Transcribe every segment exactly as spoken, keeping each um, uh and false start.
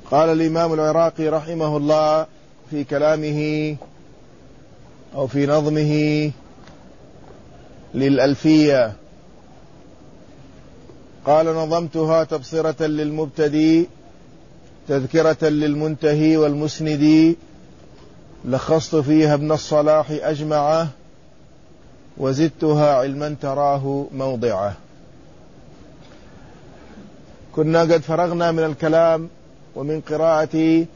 قال الإمام العراقي رحمه الله في كلامه أو في نظمه للألفية، قال: نظمتها تبصرة للمبتدي تذكرة للمنتهي والمسند، لخصت فيها ابن الصلاح أجمعه وزدتها علما تراه موضعه. كنا قد فرغنا من الكلام ومن قراءة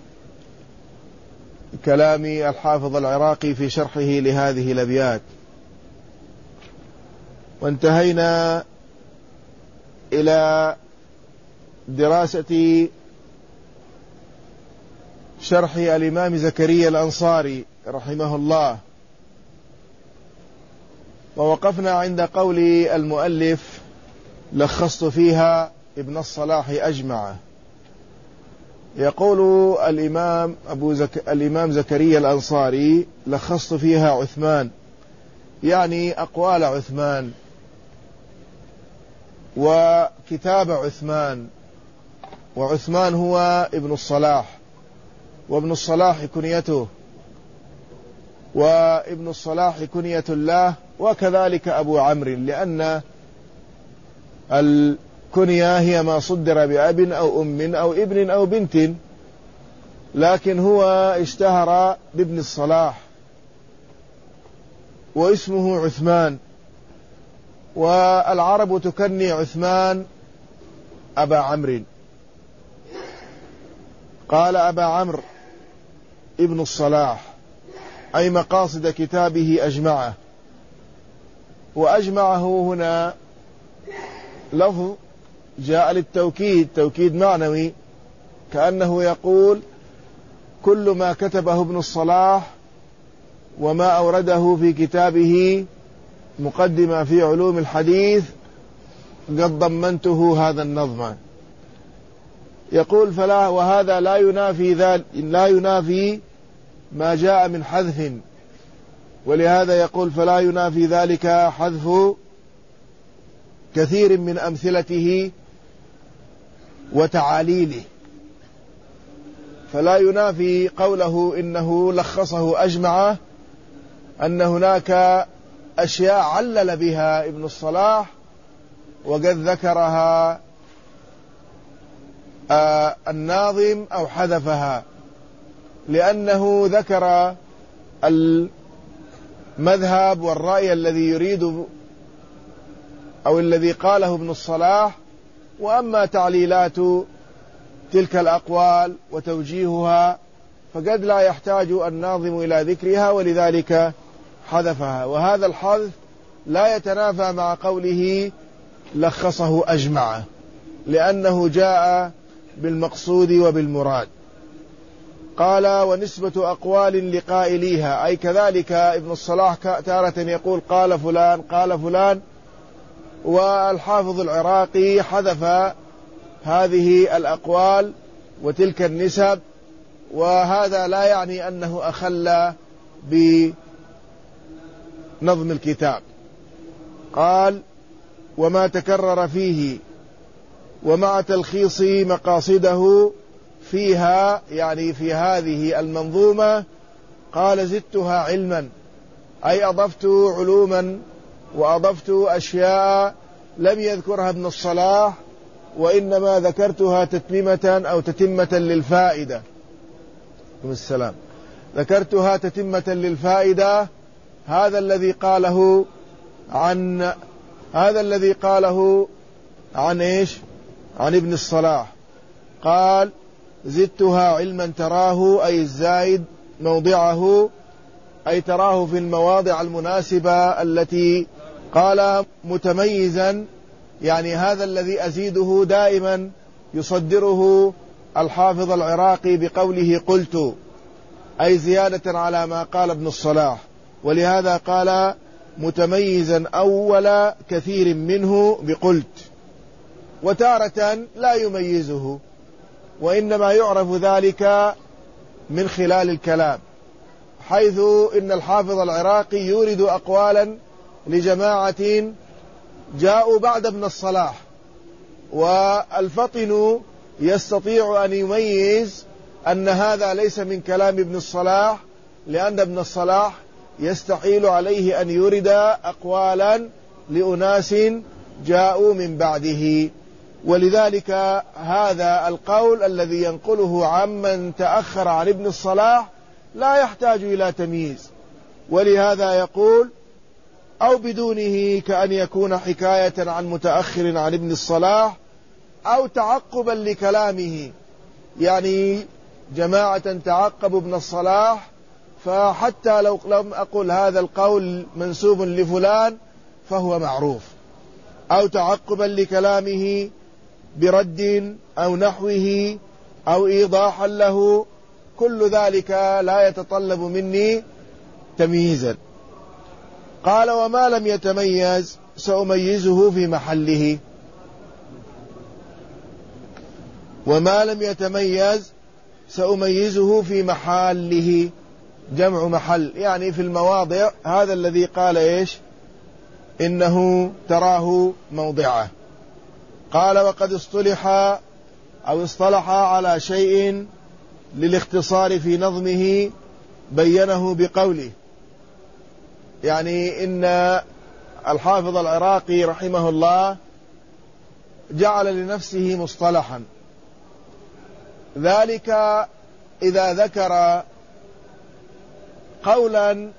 كلام الحافظ العراقي في شرحه لهذه الأبيات، وانتهينا إلى دراسة شرح الإمام زكريا الأنصاري رحمه الله، ووقفنا عند قول المؤلف: لخصت فيها ابن الصلاح أجمعه. يقول الإمام أبو زك... الإمام زكريا الأنصاري: لخصت فيها عثمان، يعني أقوال عثمان وكتاب عثمان، وعثمان هو ابن الصلاح، وابن الصلاح كنيته، وابن الصلاح كنية الله، وكذلك أبو عمرو، لأن الكنية هي ما صدر بأب أو أم أو ابن أو بنت، لكن هو اشتهر بابن الصلاح واسمه عثمان، والعرب تكني عثمان أبا عمرو. قال: أبا عمرو ابن الصلاح، أي مقاصد كتابه أجمعه. وأجمعه هنا لفظ جاء للتوكيد، توكيد معنوي، كأنه يقول: كل ما كتبه ابن الصلاح وما أورده في كتابه مقدمة في علوم الحديث قد ضمنته هذا النظم. يقول: فلا وهذا لا ينافي ذلك، لا ينافي ما جاء من حذف، ولهذا يقول: فلا ينافي ذلك حذف كثير من أمثلته وتعاليله. فلا ينافي قوله إنه لخصه أجمعه أن هناك أشياء علل بها ابن الصلاح وقد ذكرها آه الناظم أو حذفها، لأنه ذكر المذهب والرأي الذي يريد أو الذي قاله ابن الصلاح، وأما تعليلات تلك الأقوال وتوجيهها فقد لا يحتاج الناظم إلى ذكرها، ولذلك حذفها. وهذا الحذف لا يتنافى مع قوله لخصه أجمعه، لأنه جاء بالمقصود وبالمراد. قال: ونسبة أقوال لقائليها، أي كذلك ابن الصلاح تارة يقول قال فلان قال فلان، والحافظ العراقي حذف هذه الأقوال وتلك النسب، وهذا لا يعني أنه أخل بنظم الكتاب. قال: وما تكرر فيه ومع تلخيص مقاصده فيها، يعني في هذه المنظومة، قال: زدتها علما، أي أضفت علوما وأضفت أشياء لم يذكرها ابن الصلاح، وإنما ذكرتها تتميمة أو تتمة للفائدة. السلام. ذكرتها تتمة للفائدة. هذا الذي قاله عن هذا الذي قاله عن إيش؟ عن ابن الصلاح. قال: زدتها علما تراه، أي الزايد موضعه، أي تراه في المواضع المناسبة التي قال متميزا، يعني هذا الذي أزيده دائما يصدره الحافظ العراقي بقوله قلت، أي زيادة على ما قال ابن الصلاح، ولهذا قال متميزا أول كثير منه بقلت. وتارة لا يميزه، وإنما يعرف ذلك من خلال الكلام، حيث إن الحافظ العراقي يورد أقوالا لجماعة جاءوا بعد ابن الصلاح، والفطن يستطيع أن يميز أن هذا ليس من كلام ابن الصلاح، لأن ابن الصلاح يستحيل عليه أن يرد أقوالا لأناس جاءوا من بعده. ولذلك هذا القول الذي ينقله عمن تأخر عن ابن الصلاح لا يحتاج إلى تمييز، ولهذا يقول أو بدونه، كأن يكون حكاية عن متأخر عن ابن الصلاح أو تعقبا لكلامه، يعني جماعة تعقبوا ابن الصلاح، فحتى لو لم أقل هذا القول منسوب لفلان فهو معروف، أو تعقبا لكلامه برد أو نحوه أو إيضاحا له، كل ذلك لا يتطلب مني تمييزا. قال وما لم يتميز سأميزه في محله. وما لم يتميز سأميزه في محله، جمع محل، يعني في المواضع. هذا الذي قال إيش إنه تراه موضعه. قال وقد اصطلح أو اصطلح على شيء للاختصار في نظمه بينه بقوله، يعني إن الحافظ العراقي رحمه الله جعل لنفسه مصطلحا، ذلك إذا ذكر قولا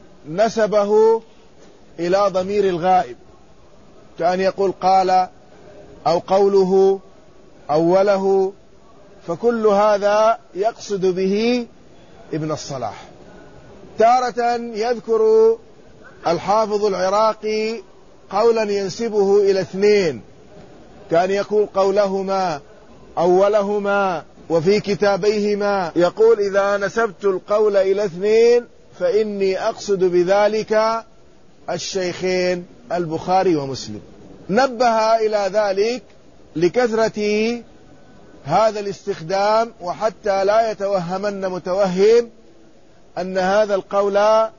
نسبه إلى ضمير الغائب، كأن يقول قال أو قوله أوله، فكل هذا يقصد به ابن الصلاح. تارة يذكر الحافظ العراقي قولا ينسبه إلى اثنين، كان يقول قولهما أولهما وفي كتابيهما، يقول إذا نسبت القول إلى اثنين فإني أقصد بذلك الشيخين البخاري ومسلم. نبه إلى ذلك لكثرة هذا الاستخدام، وحتى لا يتوهمن متوهم أن هذا القول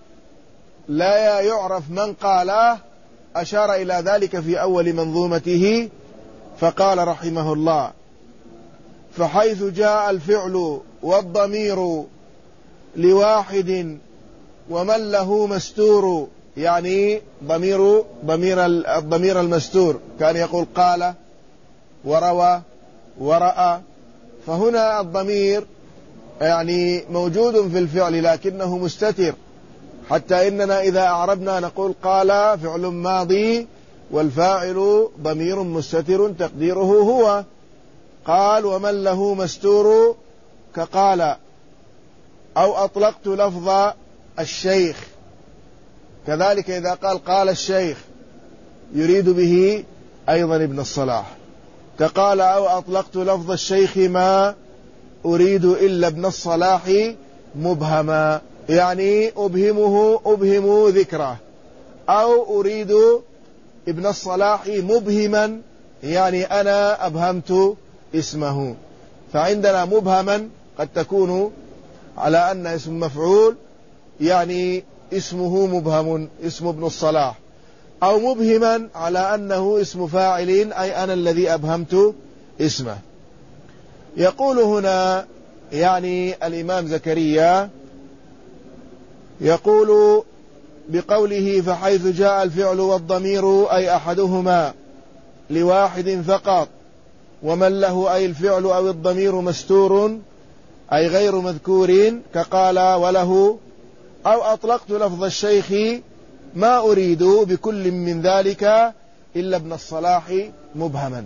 لا يعرف من قاله. أشار إلى ذلك في أول منظومته فقال رحمه الله: فحيث جاء الفعل والضمير لواحد ومن له مستور، يعني ضمير ضمير الضمير المستور، كان يقول قال وروى ورأى، فهنا الضمير يعني موجود في الفعل لكنه مستتر، حتى إننا إذا أعربنا نقول قال فعل ماضي والفاعل ضمير مستتر تقديره هو. قال ومن له مستور كقال، أو أطلقت لفظ الشيخ، كذلك إذا قال قال الشيخ يريد به أيضا ابن الصلاح، كقال أو أطلقت لفظ الشيخ ما أريد إلا ابن الصلاح مبهما، يعني أبهمه أبهم ذكره، أو أريد ابن الصلاح مبهما، يعني أنا أبهمت اسمه. فعندنا مبهما قد تكون على أن اسم مفعول، يعني اسمه مبهم اسم ابن الصلاح، أو مبهما على أنه اسم فاعل، أي أنا الذي أبهمت اسمه. يقول هنا يعني الإمام زكريا يقول بقوله فحيث جاء الفعل والضمير أي أحدهما لواحد فقط، ومن له أي الفعل أو الضمير مستور أي غير مذكور كقال وله، أو أطلقت لفظ الشيخ ما أريد بكل من ذلك إلا ابن الصلاح مبهما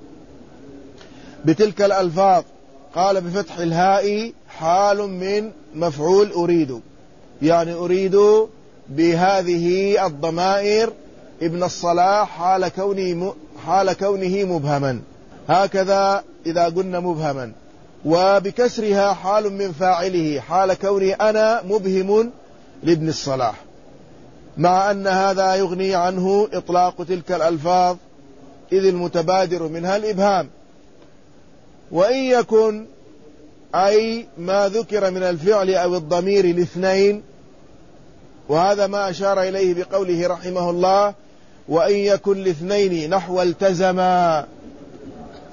بتلك الألفاظ. قال بفتح الهاء حال من مفعول أريد، يعني أريد بهذه الضمائر ابن الصلاح حال كونه حال كونه مبهما، هكذا إذا قلنا مبهما. وبكسرها حال من فاعله حال كوني أنا مبهم لابن الصلاح، مع أن هذا يغني عنه إطلاق تلك الألفاظ إذ المتبادر منها الإبهام. وإن يكن أي ما ذكر من الفعل أو الضمير الاثنين، وهذا ما أشار إليه بقوله رحمه الله وإن يكن الاثنين نحو التزما،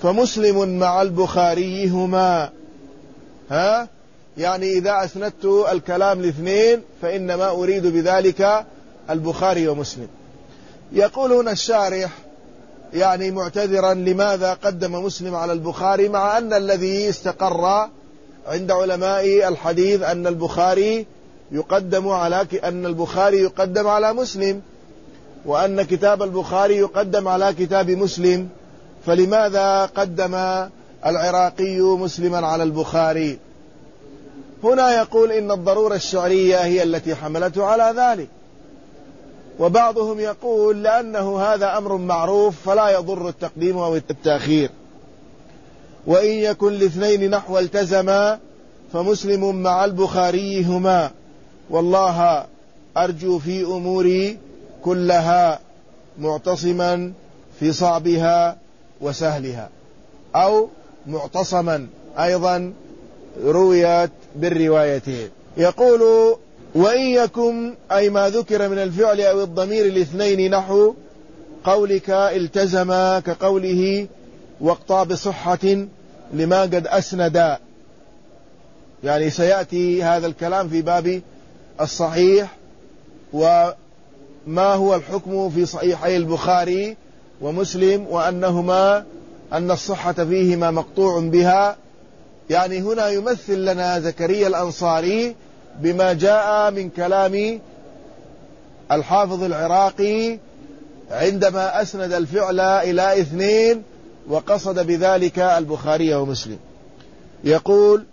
فمسلم مع البخاري هما. ها يعني إذا أسندت الكلام لاثنين فإنما أريد بذلك البخاري ومسلم. يقول هنا الشارح يعني معتذرا لماذا قدم مسلم على البخاري، مع أن الذي استقر عند علماء الحديث أن البخاري يقدم على أن البخاري يقدم على مسلم، وأن كتاب البخاري يقدم على كتاب مسلم، فلماذا قدم العراقي مسلما على البخاري؟ هنا يقول إن الضرورة الشعرية هي التي حملته على ذلك، وبعضهم يقول لأنه هذا أمر معروف فلا يضر التقديم أو التأخير، وإن يكن الاثنين نحو التزما فمسلم مع البخاري هما، والله أرجو في أموري كلها معتصما في صعبها وسهلها، أو معتصما أيضا رويت بالروايتين. يقول وإن يكن أي ما ذكر من الفعل أو الضمير الاثنين نحو قولك التزم كقوله واقطع بصحة لما قد أسند، يعني سيأتي هذا الكلام في باب الصحيح وما هو الحكم في صحيحي البخاري ومسلم، وأنهما أن الصحة فيهما مقطوع بها. يعني هنا يمثل لنا زكريا الأنصاري بما جاء من كلام الحافظ العراقي عندما أسند الفعل إلى اثنين وقصد بذلك البخاري ومسلم. يقول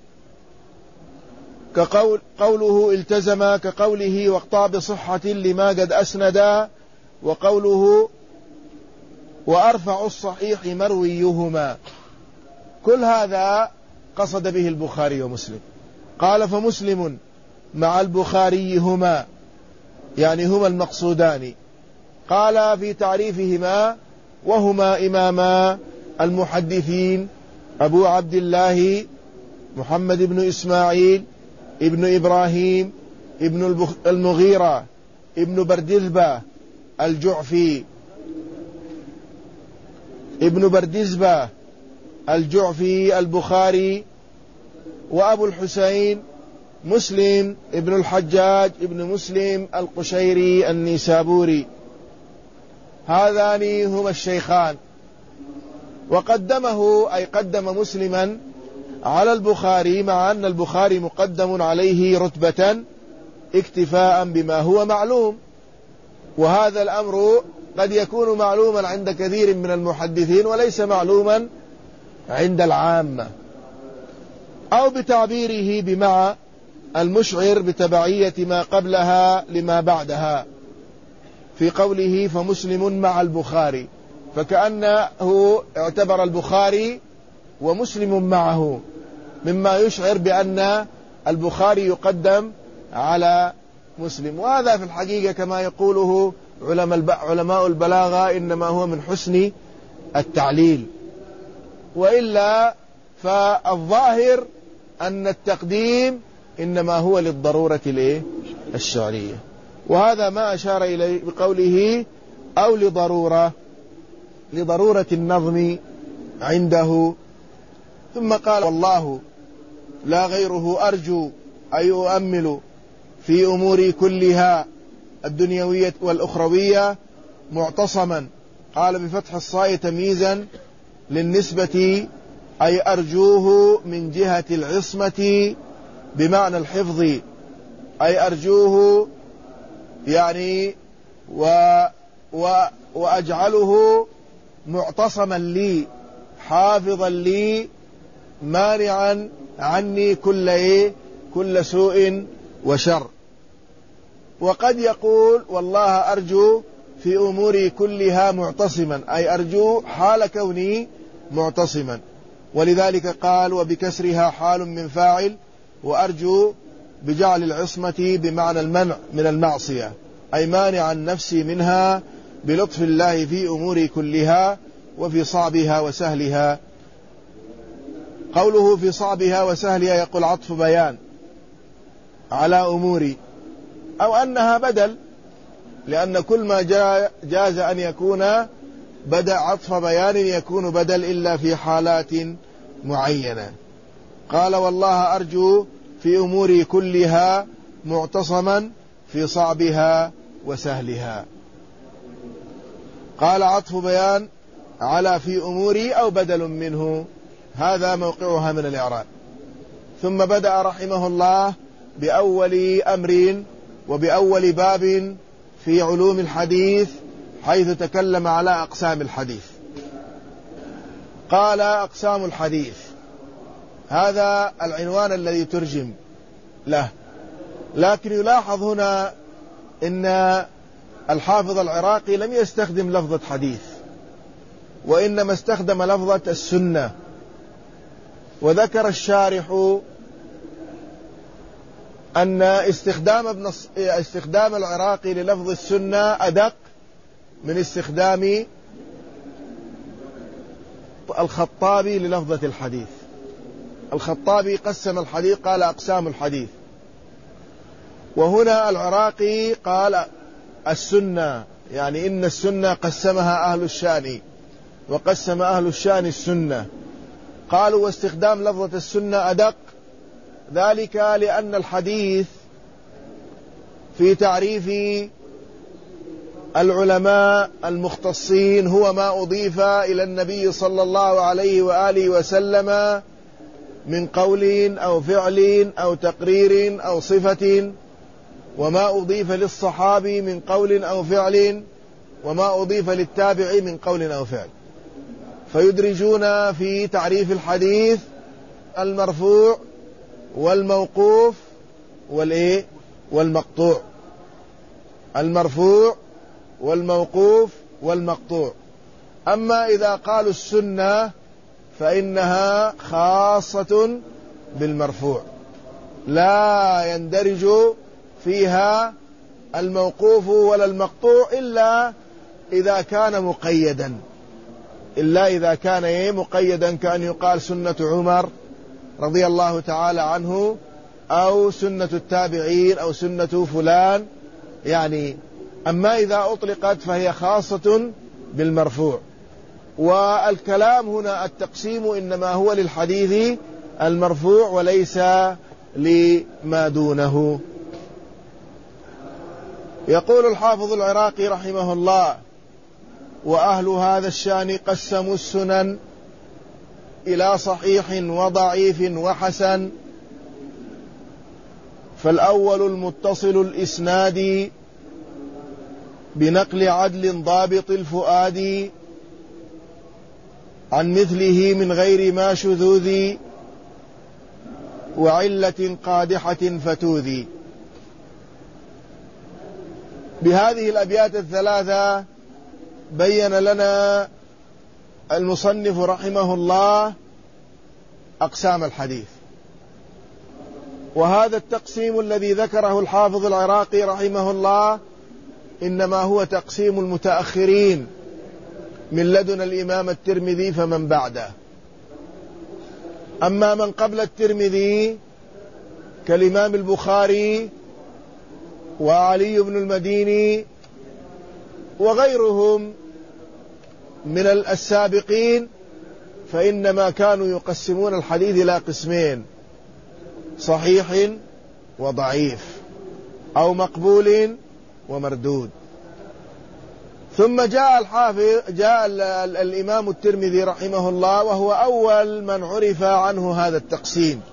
كقول قوله التزم كقوله واقطع بصحة لما قد أسند، وقوله وأرفع الصحيح مرويهما، كل هذا قصد به البخاري ومسلم. قال فمسلم مع البخاري هما، يعني هما المقصودان. قال في تعريفهما وهما إماما المحدثين أبو عبد الله محمد بن إسماعيل ابن إبراهيم ابن المغيرة ابن بردزبة الجعفي ابن بردزبة الجعفي البخاري، وأبو الحسين مسلم ابن الحجاج ابن مسلم القشيري النيسابوري، هذان هما الشيخان. وقدمه أي قدم مسلما على البخاري، مع أن البخاري مقدم عليه رتبة اكتفاء بما هو معلوم، وهذا الأمر قد يكون معلوما عند كثير من المحدثين وليس معلوما عند العامة، أو بتعبيره بمع المشعر بتبعية ما قبلها لما بعدها في قوله فمسلم مع البخاري، فكأنه اعتبر البخاري ومسلم معه، مما يشعر بأن البخاري يقدم على مسلم. وهذا في الحقيقة كما يقوله علماء البلاغة إنما هو من حسن التعليل، وإلا فالظاهر أن التقديم إنما هو للضرورة الشعرية، وهذا ما أشار إليه بقوله أو لضرورة لضرورة النظم عنده. ثم قال والله لا غيره أرجو أي أؤمل في أموري كلها الدنيوية والأخروية معتصما. قال بفتح الصاء تمييزا للنسبة أي أرجوه من جهة العصمة بمعنى الحفظ، أي أرجوه يعني و و وأجعله معتصما لي حافظا لي مانعا عني كل إيه كل سوء وشر. وقد يقول والله أرجو في أموري كلها معتصما، أي أرجو حال كوني معتصما، ولذلك قال وبكسرها حال من فاعل، وأرجو بجعل العصمة بمعنى المنع من المعصية، أي مانعا نفسي منها بلطف الله في أموري كلها وفي صعبها وسهلها. قوله في صعبها وسهلها يقول عطف بيان على أموري، أو أنها بدل، لأن كل ما جاز أن يكون بدأ عطف بيان يكون بدل إلا في حالات معينة. قال والله أرجو في أموري كلها معتصما في صعبها وسهلها. قال عطف بيان على في أموري أو بدل منه، هذا موقعها من الإعراب. ثم بدأ رحمه الله بأول أمر وبأول باب في علوم الحديث، حيث تكلم على أقسام الحديث. قال أقسام الحديث، هذا العنوان الذي ترجم له، لكن يلاحظ هنا إن الحافظ العراقي لم يستخدم لفظة حديث، وإنما استخدم لفظة السنة. وذكر الشارح أن استخدام ابن استخدام العراقي للفظ السنة أدق من استخدام الخطابي للفظة الحديث. الخطابي قسم الحديث قال أقسام الحديث، وهنا العراقي قال السنة، يعني إن السنة قسمها أهل الشان، وقسم أهل الشان السنة. قالوا واستخدام لفظة السنة أدق، ذلك لأن الحديث في تعريف العلماء المختصين هو ما أضيف إلى النبي صلى الله عليه وآله وسلم من قول أو فعل أو تقرير أو صفة، وما أضيف للصحابي من قول أو فعل، وما أضيف للتابع من قول أو فعل. فيدرجون في تعريف الحديث المرفوع والموقوف والإيه والمقطوع، المرفوع والموقوف والمقطوع. أما إذا قالوا السنة فإنها خاصة بالمرفوع، لا يندرج فيها الموقوف ولا المقطوع إلا إذا كان مقيدا، إلا إذا كان إيه مقيدا، كأن يقال سنة عمر رضي الله تعالى عنه، أو سنة التابعين، أو سنة فلان يعني. أما إذا أطلقت فهي خاصة بالمرفوع. والكلام هنا التقسيم إنما هو للحديث المرفوع وليس لما دونه. يقول الحافظ العراقي رحمه الله: وأهل هذا الشان قسموا السنن إلى صحيح وضعيف وحسن. فالأول المتصل الإسناد بنقل عدل ضابط الفؤاد عن مثله من غير ما شذوذ وعلة قادحة فتوذي. بهذه الأبيات الثلاثة بين لنا المصنف رحمه الله أقسام الحديث. وهذا التقسيم الذي ذكره الحافظ العراقي رحمه الله إنما هو تقسيم المتأخرين من لدن الإمام الترمذي فمن بعده. أما من قبل الترمذي كالإمام البخاري وعلي بن المديني وغيرهم من السابقين فإنما كانوا يقسمون الحديث إلى قسمين: صحيح وضعيف، أو مقبول ومردود. ثم جاء الحافظ جاء الإمام الترمذي رحمه الله، وهو أول من عرف عنه هذا التقسيم.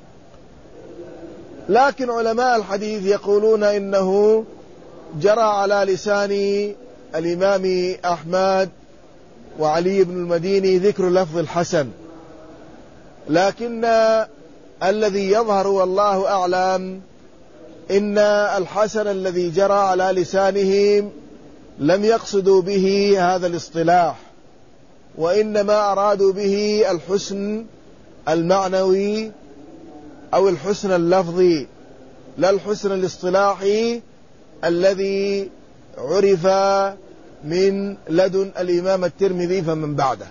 لكن علماء الحديث يقولون إنه جرى على لسان الإمام أحمد وعلي بن المديني ذكر لفظ الحسن، لكن الذي يظهر والله أعلم إن الحسن الذي جرى على لسانهم لم يقصدوا به هذا الاصطلاح، وإنما أرادوا به الحسن المعنوي أو الحسن اللفظي، لا الحسن الاصطلاحي الذي عرف من لدن الإمام الترمذي فمن بعده.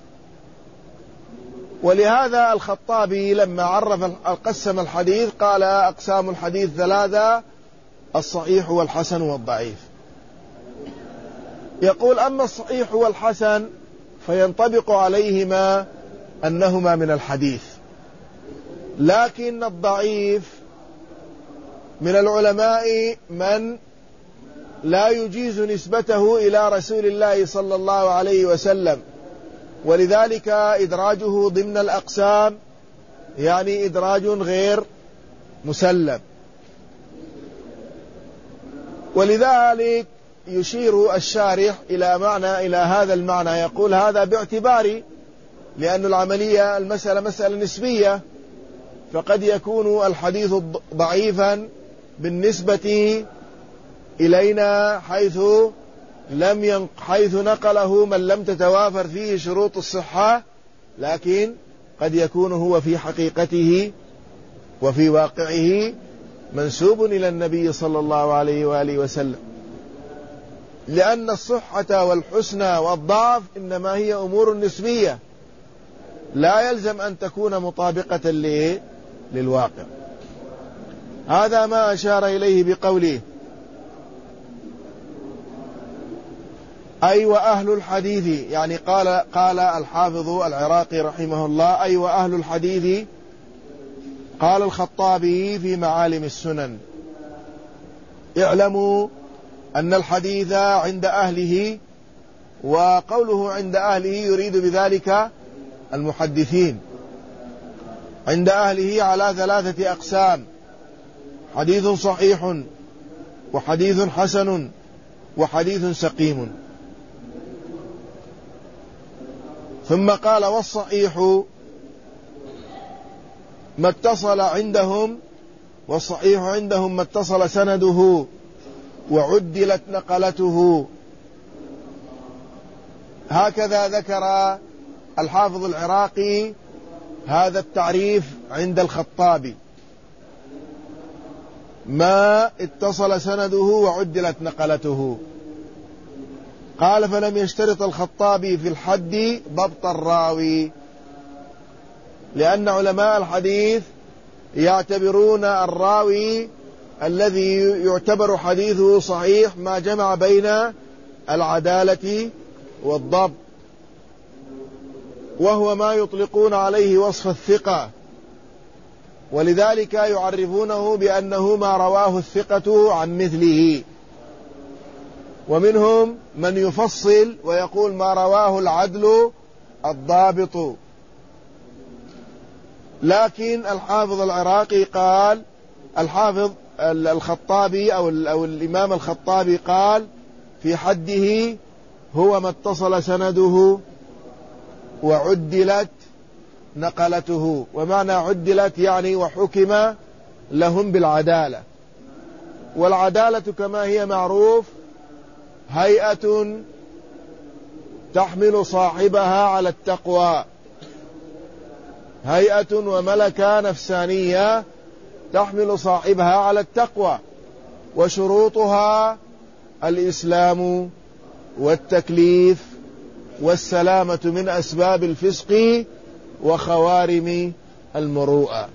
ولهذا الخطابي لما عرف قسم الحديث قال: أقسام الحديث ثلاثة: الصحيح والحسن والضعيف. يقول: أما الصحيح والحسن فينطبق عليهما أنهما من الحديث. لكن الضعيف من العلماء من لا يجيز نسبته إلى رسول الله صلى الله عليه وسلم، ولذلك إدراجه ضمن الأقسام يعني إدراج غير مسلم. ولذلك يشير الشارح إلى معنى إلى هذا المعنى، يقول هذا باعتبار، لأن العملية المسألة مسألة نسبية، فقد يكون الحديث ضعيفا بالنسبة إلينا حيث لم ينق حيث نقله من لم تتوافر فيه شروط الصحة، لكن قد يكون هو في حقيقته وفي واقعه منسوب إلى النبي صلى الله عليه وآله وسلم، لأن الصحة والحسن والضعف إنما هي أمور نسبية لا يلزم أن تكون مطابقة للواقع. هذا ما أشار إليه بقوله أي وأهل الحديث، يعني قال قال الحافظ العراقي رحمه الله أي وأهل الحديث. قال الخطابي في معالم السنن اعلموا أن الحديث عند أهله، وقوله عند أهله يريد بذلك المحدثين، عند أهله على ثلاثة أقسام: حديث صحيح، وحديث حسن، وحديث سقيم. ثم قال والصحيح ما اتصل عندهم والصحيح عندهم ما اتصل سنده وعدلت نقلته. هكذا ذكر الحافظ العراقي هذا التعريف عند الخطابي: ما اتصل سنده وعدلت نقلته. قال فلم يشترط الخطابي في الحد ضبط الراوي، لأن علماء الحديث يعتبرون الراوي الذي يعتبر حديثه صحيح ما جمع بين العدالة والضبط، وهو ما يطلقون عليه وصف الثقة، ولذلك يعرفونه بأنه ما رواه الثقة عن مثله. ومنهم من يفصل ويقول ما رواه العدل الضابط. لكن الحافظ العراقي قال الحافظ الخطابي أو, أو الإمام الخطابي قال في حده هو ما اتصل سنده وعدلت نقلته. ومعنى عدلت يعني وحكم لهم بالعدالة، والعدالة كما هي معروف هيئة تحمل صاحبها على التقوى، هيئة وملكة نفسانية تحمل صاحبها على التقوى، وشروطها الإسلام والتكليف والسلامة من أسباب الفسق وخوارم المروءة.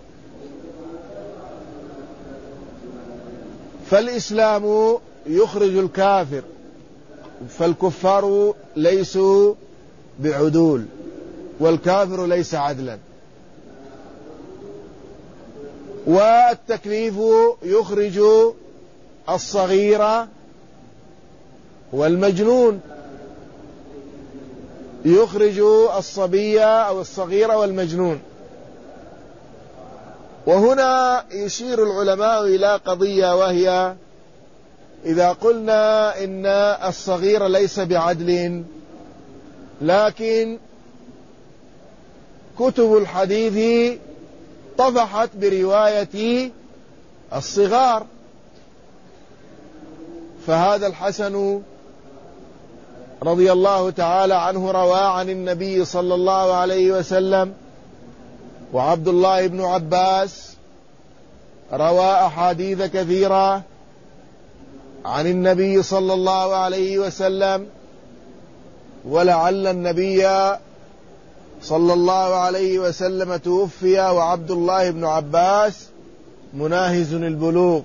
فالإسلام يخرج الكافر، فالكفار ليسوا بعدول، والكافر ليس عدلا. والتكليف يخرج الصغير والمجنون، يخرج الصبي أو الصغير والمجنون. وهنا يشير العلماء إلى قضية، وهي إذا قلنا إن الصغير ليس بعدل، لكن كتب الحديث طفحت برواية الصغار، فهذا الحسن رضي الله تعالى عنه روى عن النبي صلى الله عليه وسلم، وعبد الله بن عباس روى أحاديث كثيرة عن النبي صلى الله عليه وسلم، ولعل النبي صلى الله عليه وسلم توفي وعبد الله بن عباس مناهز البلوغ.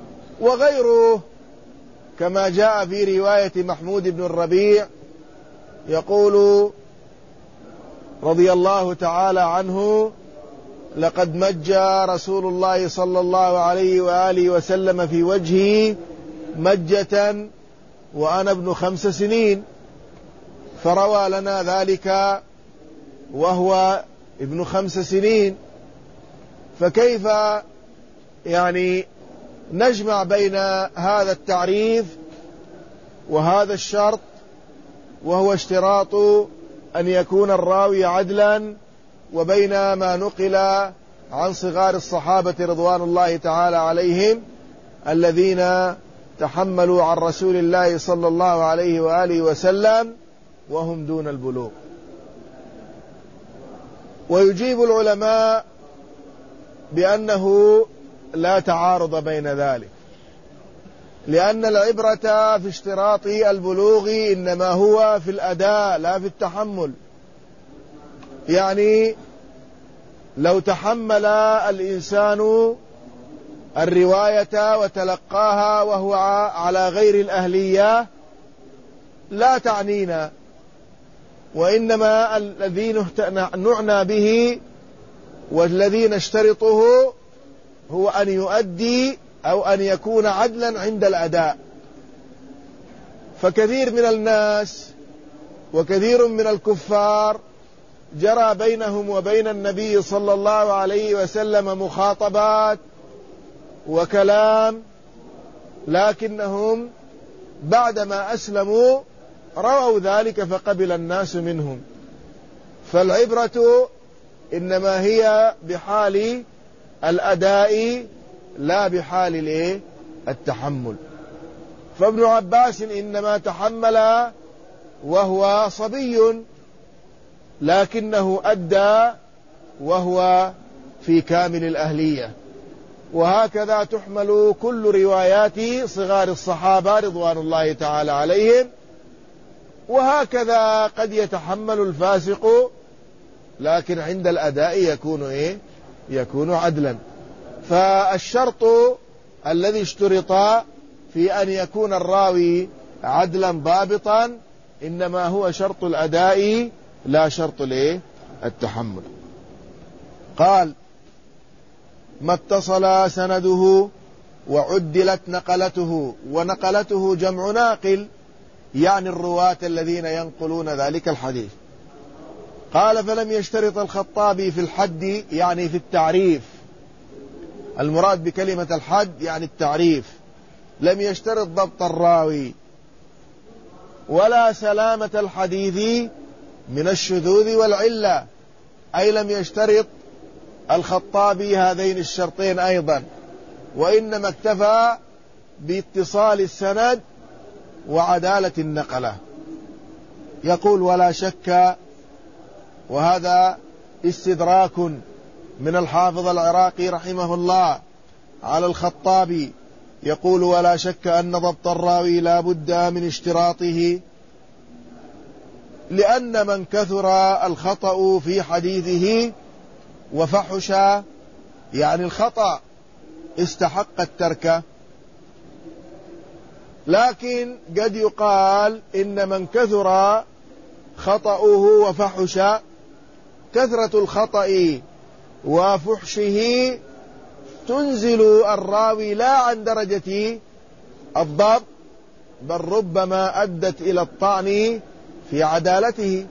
وغيره كما جاء في رواية محمود بن الربيع يقول رضي الله تعالى عنه: لقد مج رسول الله صلى الله عليه وآله وسلم في وجهي مجة وأنا ابن خمس سنين، فروى لنا ذلك وهو ابن خمس سنين. فكيف يعني نجمع بين هذا التعريف وهذا الشرط، وهو اشتراط أن يكون الراوي عدلا، وبين ما نقل عن صغار الصحابة رضوان الله تعالى عليهم الذين تحملوا عن رسول الله صلى الله عليه وآله وسلم وهم دون البلوغ؟ ويجيب العلماء بأنه لا تعارض بين ذلك، لأن العبرة في اشتراط البلوغ إنما هو في الأداء لا في التحمل. يعني لو تحمل الإنسان الرواية وتلقاها وهو على غير الأهلية لا تعنينا، وإنما الذي نعنى به والذي نشترطه هو أن يؤدي أو أن يكون عدلا عند الأداء. فكثير من الناس وكثير من الكفار جرى بينهم وبين النبي صلى الله عليه وسلم مخاطبات وكلام، لكنهم بعدما أسلموا رأوا ذلك فقبل الناس منهم. فالعبرة إنما هي بحال الأداء لا بحال التحمل. فابن عباس إنما تحمل وهو صبي، لكنه أدى وهو في كامل الأهلية. وهكذا تحمل كل روايات صغار الصحابة رضوان الله تعالى عليهم. وهكذا قد يتحمل الفاسق لكن عند الأداء يكون إيه؟ يكون عدلا. فالشرط الذي اشترط في أن يكون الراوي عدلا ضابطا إنما هو شرط الأداء لا شرط الإيه؟ التحمل. قال: ما اتصل سنده وعدلت نقلته. ونقلته جمع ناقل، يعني الرواة الذين ينقلون ذلك الحديث. قال: فلم يشترط الخطابي في الحد، يعني في التعريف. المراد بكلمة الحد يعني التعريف. لم يشترط ضبط الراوي ولا سلامة الحديث من الشذوذ والعلة، أي لم يشترط الخطابي هذين الشرطين أيضا، وإنما اكتفى باتصال السند وعدالة النقلة. يقول: ولا شك، وهذا استدراك من الحافظ العراقي رحمه الله على الخطابي، يقول: ولا شك أن ضبط الراوي لا بد من اشتراطه، لأن من كثر الخطأ في حديثه وفحش، يعني الخطأ، استحق الترك. لكن قد يقال إن من كثر خطأه وفحش، كثرة الخطأ وفحشه تنزل الراوي لا عن درجة الضبط، بل ربما أدت إلى الطعن في عدالته،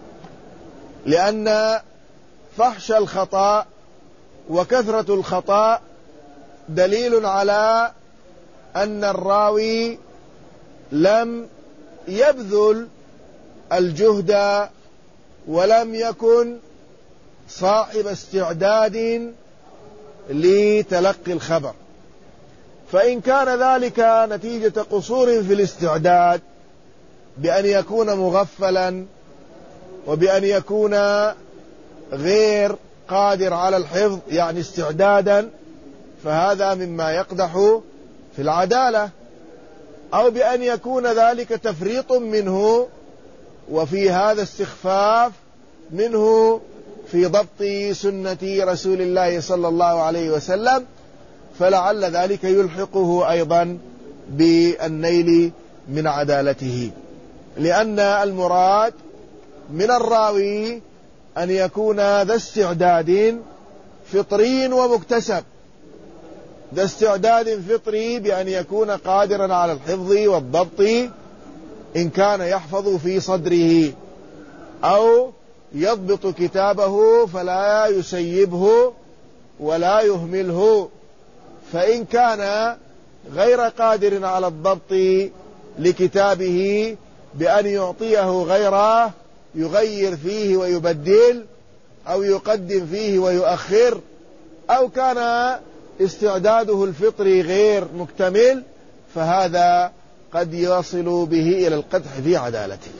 لأن فحش الخطأ وكثرة الخطأ دليل على أن الراوي لم يبذل الجهد ولم يكن صاحب استعداد لتلقي الخبر. فإن كان ذلك نتيجة قصور في الاستعداد، بأن يكون مغفلا وبأن يكون غير قادر على الحفظ، يعني استعدادا، فهذا مما يقدح في العدالة. أو بأن يكون ذلك تفريط منه، وفي هذا استخفاف منه في ضبط سنة رسول الله صلى الله عليه وسلم، فلعل ذلك يلحقه أيضا بالنيل من عدالته. لأن المراد من الراوي أن يكون ذا استعداد فطري ومكتسب، ذا استعداد فطري بأن يكون قادرا على الحفظ والضبط إن كان يحفظ في صدره، أو يضبط كتابه فلا يسيبه ولا يهمله. فإن كان غير قادر على الضبط لكتابه بأن يعطيه غيره يغير فيه ويبدل، أو يقدم فيه ويؤخر، أو كان استعداده الفطري غير مكتمل، فهذا قد يصل به إلى القدح في عدالته.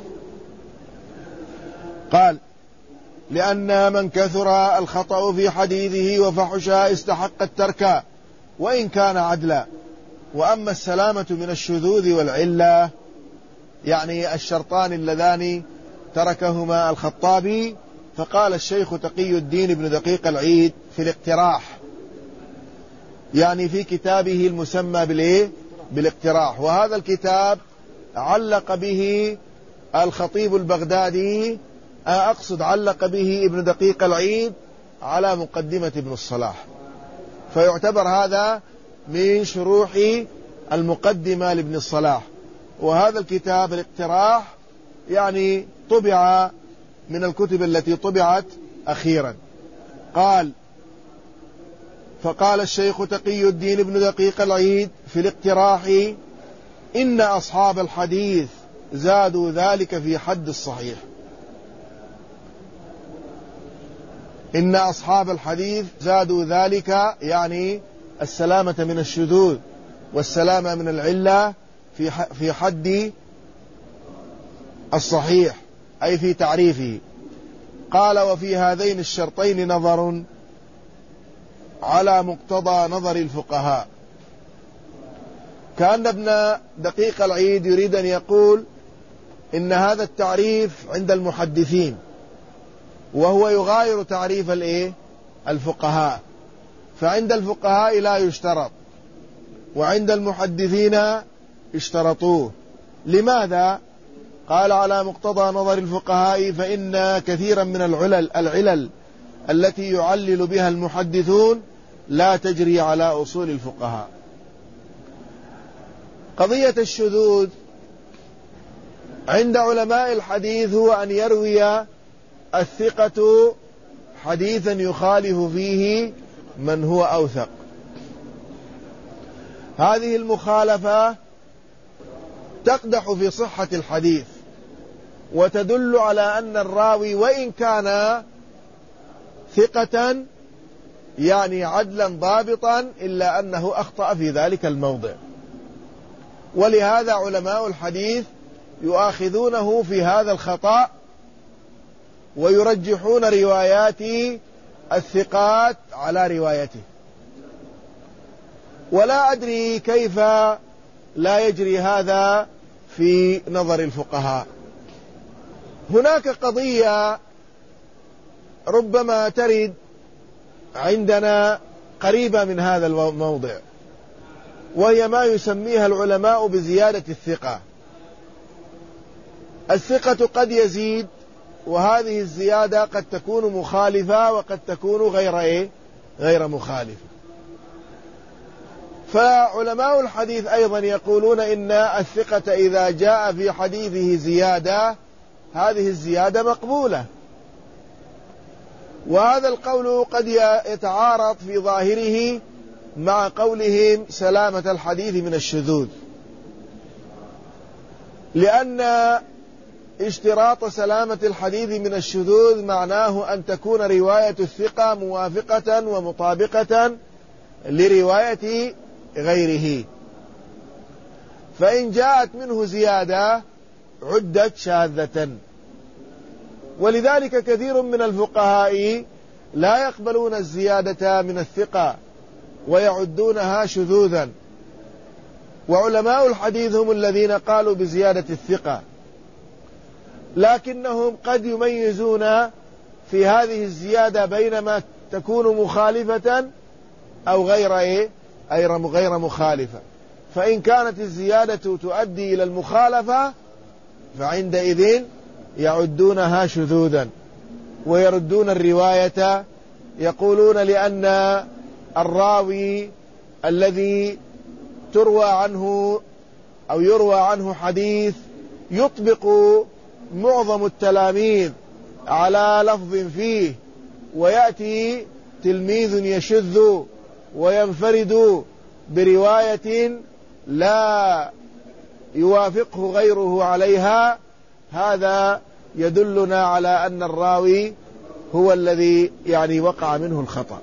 قال: لأن من كثر الخطأ في حديثه وفحش استحق الترك وإن كان عدلا. وأما السلامة من الشذوذ والعلة، يعني الشرطان اللذان تركهما الخطابي، فقال الشيخ تقي الدين بن دقيق العيد في الاقتراح، يعني في كتابه المسمى بالإيه؟ بالاقتراح. وهذا الكتاب علق به الخطيب البغدادي، أقصد علق به ابن دقيق العيد على مقدمة ابن الصلاح، فيعتبر هذا من شروح المقدمة لابن الصلاح. وهذا الكتاب الاقتراح يعني طبع من الكتب التي طبعت أخيرا. قال: فقال الشيخ تقي الدين بن دقيق العيد في الاقتراح: إن أصحاب الحديث زادوا ذلك في حد الصحيح. إن أصحاب الحديث زادوا ذلك، يعني السلامة من الشذوذ والسلامة من العلة في في حد الصحيح، أي في تعريفه. قال: وفي هذين الشرطين نظر على مقتضى نظر الفقهاء. كأن ابن دقيق العيد يريد أن يقول إن هذا التعريف عند المحدثين، وهو يغاير تعريف الايه الفقهاء، فعند الفقهاء لا يشترط، وعند المحدثين اشترطوه. لماذا؟ قال: على مقتضى نظر الفقهاء، فإن كثيرا من العلل, العلل التي يعلل بها المحدثون لا تجري على أصول الفقهاء. قضية الشذوذ عند علماء الحديث هو أن يروي الثقة حديثا يخالف فيه من هو أوثق. هذه المخالفة تقدح في صحة الحديث، وتدل على أن الراوي وإن كان ثقة يعني عدلا ضابطا إلا أنه أخطأ في ذلك الموضع. ولهذا علماء الحديث يؤاخذونه في هذا الخطأ ويرجحون روايات الثقات على روايته. ولا أدري كيف لا يجري هذا في نظر الفقهاء. هناك قضية ربما ترد عندنا قريبة من هذا الموضع، وهي ما يسميها العلماء بزيادة الثقة. الثقة قد يزيد، وهذه الزيادة قد تكون مخالفة وقد تكون غير إيه؟ غير مخالفة. فعلماء الحديث أيضا يقولون إن الثقة إذا جاء في حديثه زيادة، هذه الزيادة مقبولة. وهذا القول قد يتعارض في ظاهره مع قولهم سلامة الحديث من الشذوذ، لأن اشتراط سلامة الحديث من الشذوذ معناه أن تكون رواية الثقة موافقة ومطابقة لرواية غيره، فإن جاءت منه زيادة عدت شاذة. ولذلك كثير من الفقهاء لا يقبلون الزيادة من الثقة ويعدونها شذوذا، وعلماء الحديث هم الذين قالوا بزيادة الثقة، لكنهم قد يميزون في هذه الزيادة بين ما تكون مخالفة أو غير إيه؟ غير مخالفة. فإن كانت الزيادة تؤدي إلى المخالفة فعندئذ يعدونها شذوذا ويردون الرواية، يقولون لأن الراوي الذي تروى عنه أو يروى عنه حديث يطبق معظم التلاميذ على لفظ فيه، ويأتي تلميذ يشذ وينفرد برواية لا يوافقه غيره عليها، هذا يدلنا على أن الراوي هو الذي يعني وقع منه الخطأ.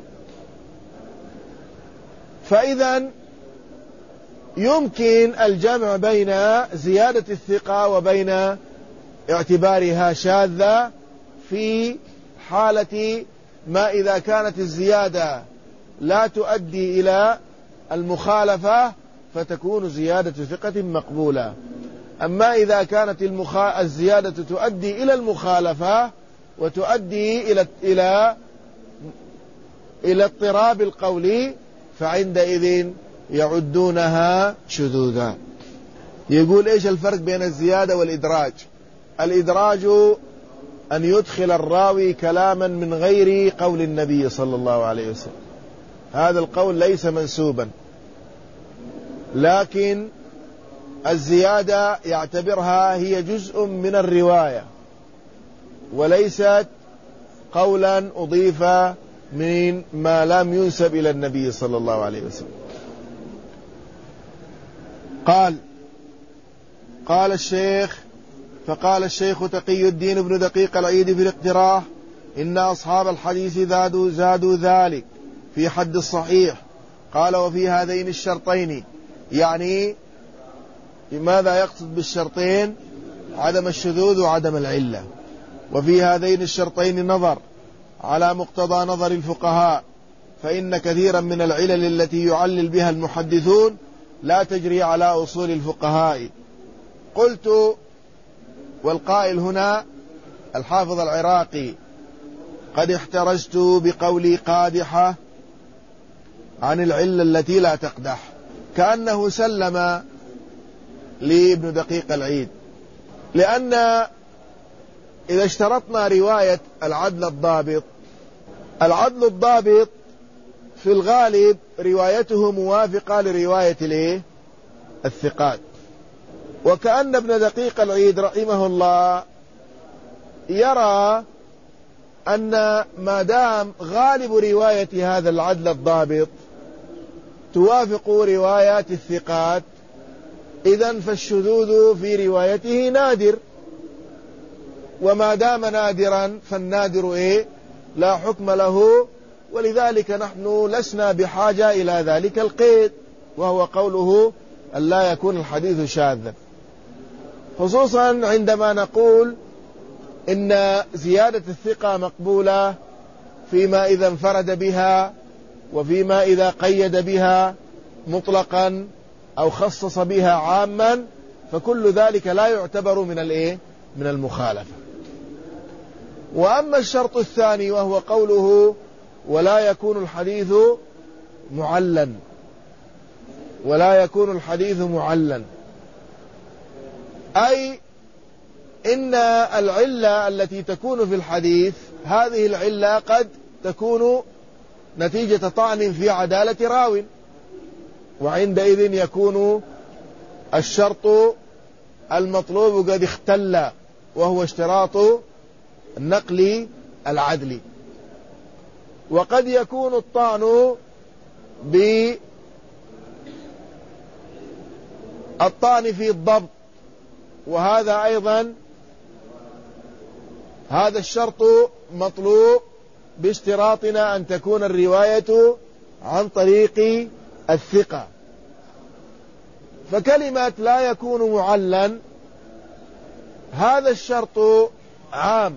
فإذا يمكن الجمع بين زيادة الثقة وبين اعتبارها شاذة في حالة ما إذا كانت الزيادة لا تؤدي إلى المخالفة فتكون زيادة ثقة مقبولة. أما إذا كانت المخا... الزيادة تؤدي إلى المخالفة وتؤدي إلى إلى إلى اضطراب القول فعندئذ يعدونها شذوذا. يقول إيش الفرق بين الزيادة والإدراج؟ الإدراج أن يدخل الراوي كلاما من غير قول النبي صلى الله عليه وسلم، هذا القول ليس منسوبا، لكن الزيادة يعتبرها هي جزء من الرواية وليست قولا أضيف من ما لم ينسب إلى النبي صلى الله عليه وسلم. قال قال الشيخ فقال الشيخ تقي الدين بن دقيق العيد في الاقتراح: إن أصحاب الحديث زادوا, زادوا ذلك في حد الصحيح. قال: وفي هذين الشرطين، يعني ماذا يقصد بالشرطين؟ عدم الشذوذ وعدم العلة. وفي هذين الشرطين نظر على مقتضى نظر الفقهاء، فإن كثيرا من العلل التي يعلل بها المحدثون لا تجري على أصول الفقهاء. قلت، والقائل هنا الحافظ العراقي: قد احترزت بقولي قادحة عن العلة التي لا تقدح، كأنه سلم لابن دقيق العيد، لأن إذا اشترطنا رواية العدل الضابط، العدل الضابط في الغالب روايته موافقة لرواية الايه؟ الثقات. وكأن ابن دقيق العيد رحمه الله يرى أن ما دام غالب رواية هذا العدل الضابط توافق روايات الثقات، إذن فالشذوذ في روايته نادر، وما دام نادرا فالنادر إيه؟ لا حكم له. ولذلك نحن لسنا بحاجة إلى ذلك القيد، وهو قوله أن لا يكون الحديث شاذا، خصوصا عندما نقول إن زيادة الثقة مقبولة فيما إذا انفرد بها، وفيما إذا قيد بها مطلقا أو خصص بها عاما، فكل ذلك لا يعتبر من الإيه؟ من المخالفة. وأما الشرط الثاني وهو قوله: ولا يكون الحديث معلا، ولا يكون الحديث معلا، أي إن العلة التي تكون في الحديث هذه العلة قد تكون نتيجة طعن في عدالة راو، وعندئذ يكون الشرط المطلوب قد اختل، وهو اشتراط النقل العدلي. وقد يكون الطعن بالطعن في الضبط، وهذا أيضا هذا الشرط مطلوب باشتراطنا أن تكون الرواية عن طريق الثقة. فكلمة لا يكون معلا هذا الشرط عام،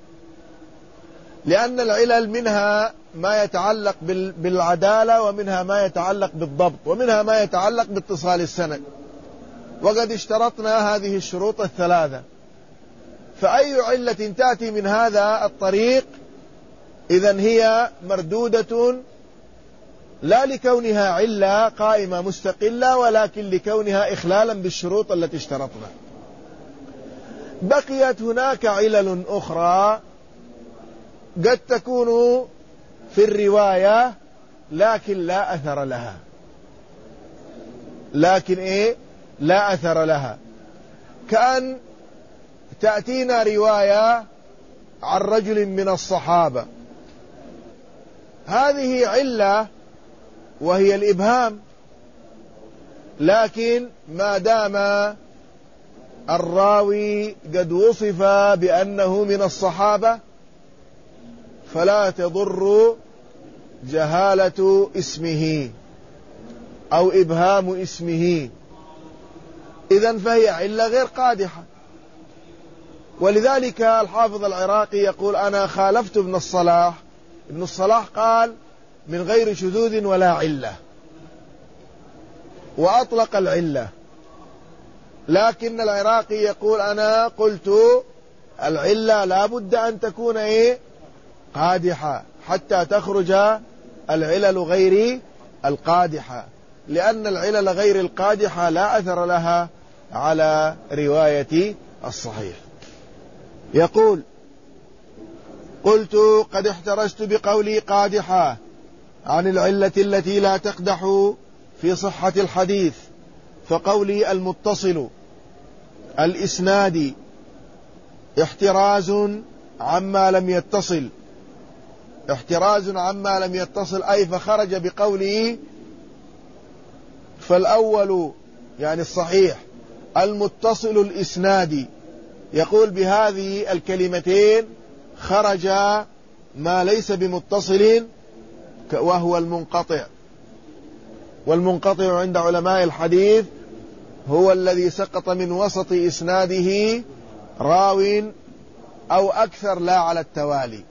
لأن العلل منها ما يتعلق بالعدالة، ومنها ما يتعلق بالضبط، ومنها ما يتعلق باتصال السند، وقد اشترطنا هذه الشروط الثلاثة. فأي علة تأتي من هذا الطريق إذن هي مردودة، لا لكونها علة قائمة مستقلة، ولكن لكونها إخلالا بالشروط التي اشترطنا. بقيت هناك علل أخرى قد تكون في الرواية لكن لا أثر لها، لكن إيه لا أثر لها، كأن تأتينا رواية عن رجل من الصحابة، هذه علة وهي الإبهام، لكن ما دام الراوي قد وصف بأنه من الصحابة فلا تضر جهالة اسمه أو إبهام اسمه، إذن فهي علة غير قادحة. ولذلك الحافظ العراقي يقول أنا خالفت ابن الصلاح، ابن الصلاح قال من غير شذوذ ولا علة وأطلق العلة، لكن العراقي يقول أنا قلت العلة لا بد أن تكون إيه قادحة حتى تخرج العلل غير القادحة، لأن العلل غير القادحة لا أثر لها على رواية الصحيح. يقول قلت قد احترزت بقولي قادحة عن العلة التي لا تقدح في صحة الحديث، فقولي المتصل الإسناد احتراز عما لم يتصل، احتراز عما لم يتصل أي فخرج بقوله فالأول يعني الصحيح المتصل الإسناد، يقول بهذه الكلمتين خرج ما ليس بمتصل وهو المنقطع، والمنقطع عند علماء الحديث هو الذي سقط من وسط إسناده راو أو أكثر لا على التوالي.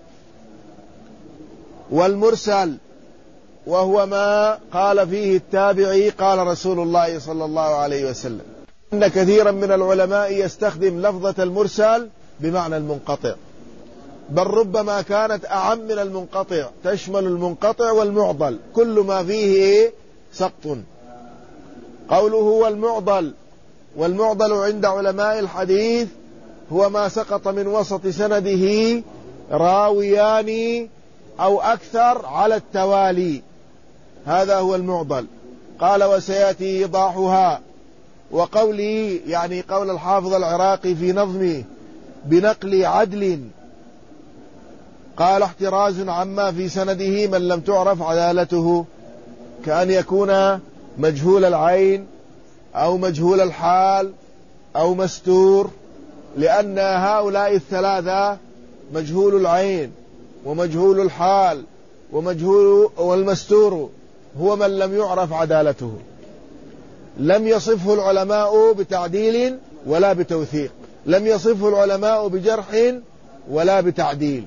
والمرسل وهو ما قال فيه التابعي قال رسول الله صلى الله عليه وسلم، إن كثيرا من العلماء يستخدم لفظة المرسل بمعنى المنقطع، بل ربما كانت أعم من المنقطع، تشمل المنقطع والمعضل، كل ما فيه سقط. قوله هو المعضل، والمعضل عند علماء الحديث هو ما سقط من وسط سنده راويان أو أكثر على التوالي، هذا هو المعضل. قال وسيأتي إيضاحها. وقولي يعني قول الحافظ العراقي في نظمه بنقل عدل، قال احتراز عما في سنده من لم تعرف عدالته، كأن يكون مجهول العين أو مجهول الحال أو مستور، لأن هؤلاء الثلاثة مجهول العين ومجهول الحال ومجهول والمستور هو من لم يعرف عدالته، لم يصفه العلماء بتعديل ولا بتوثيق، لم يصفه العلماء بجرح ولا بتعديل،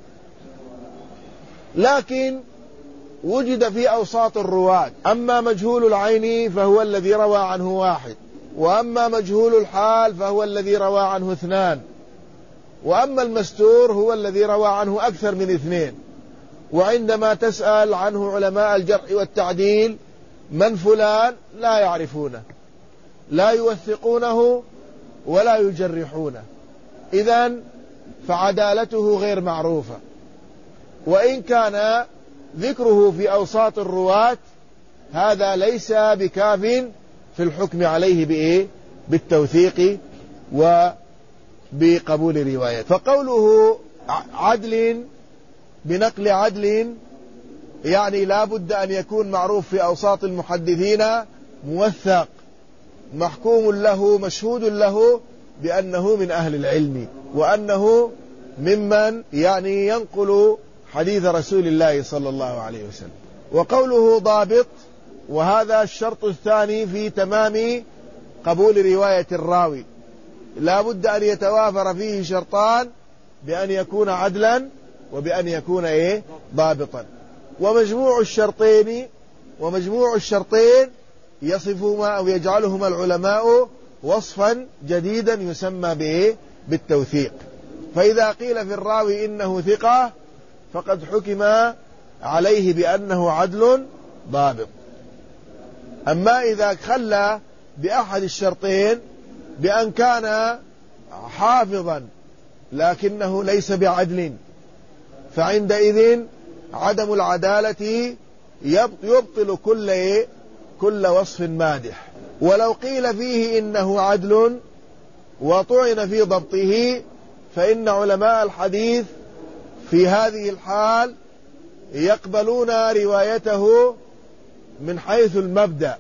لكن وجد في أوساط الرواة. أما مجهول العين فهو الذي روى عنه واحد، وأما مجهول الحال فهو الذي روى عنه اثنان، وأما المستور هو الذي روى عنه أكثر من اثنين. وعندما تسأل عنه علماء الجرح والتعديل من فلان لا يعرفونه، لا يوثقونه ولا يجرحونه، إذن فعدالته غير معروفة، وإن كان ذكره في أوساط الرواة هذا ليس بكاف في الحكم عليه بإيه؟ بالتوثيق وبقبول رواية. فقوله عدل بنقل عدل يعني لا بد أن يكون معروف في أوساط المحدثين موثق محكوم له مشهود له بأنه من أهل العلم، وأنه ممن يعني ينقل حديث رسول الله صلى الله عليه وسلم. وقوله ضابط، وهذا الشرط الثاني في تمام قبول رواية الراوي، لا بد أن يتوافر فيه شرطان، بأن يكون عدلا وبأن يكون إيه؟ ضابطا. ومجموع الشرطين ومجموع الشرطين يصفهما أو يجعلهما العلماء وصفا جديدا يسمى به بالتوثيق. فإذا قيل في الراوي إنه ثقة فقد حكم عليه بأنه عدل ضابط. أما إذا خلى بأحد الشرطين بأن كان حافظا لكنه ليس بعدل، فعندئذ عدم العدالة يبطل كل كل وصف مادح. ولو قيل فيه إنه عدل وطعن في ضبطه فإن علماء الحديث في هذه الحال يقبلون روايته من حيث المبدأ،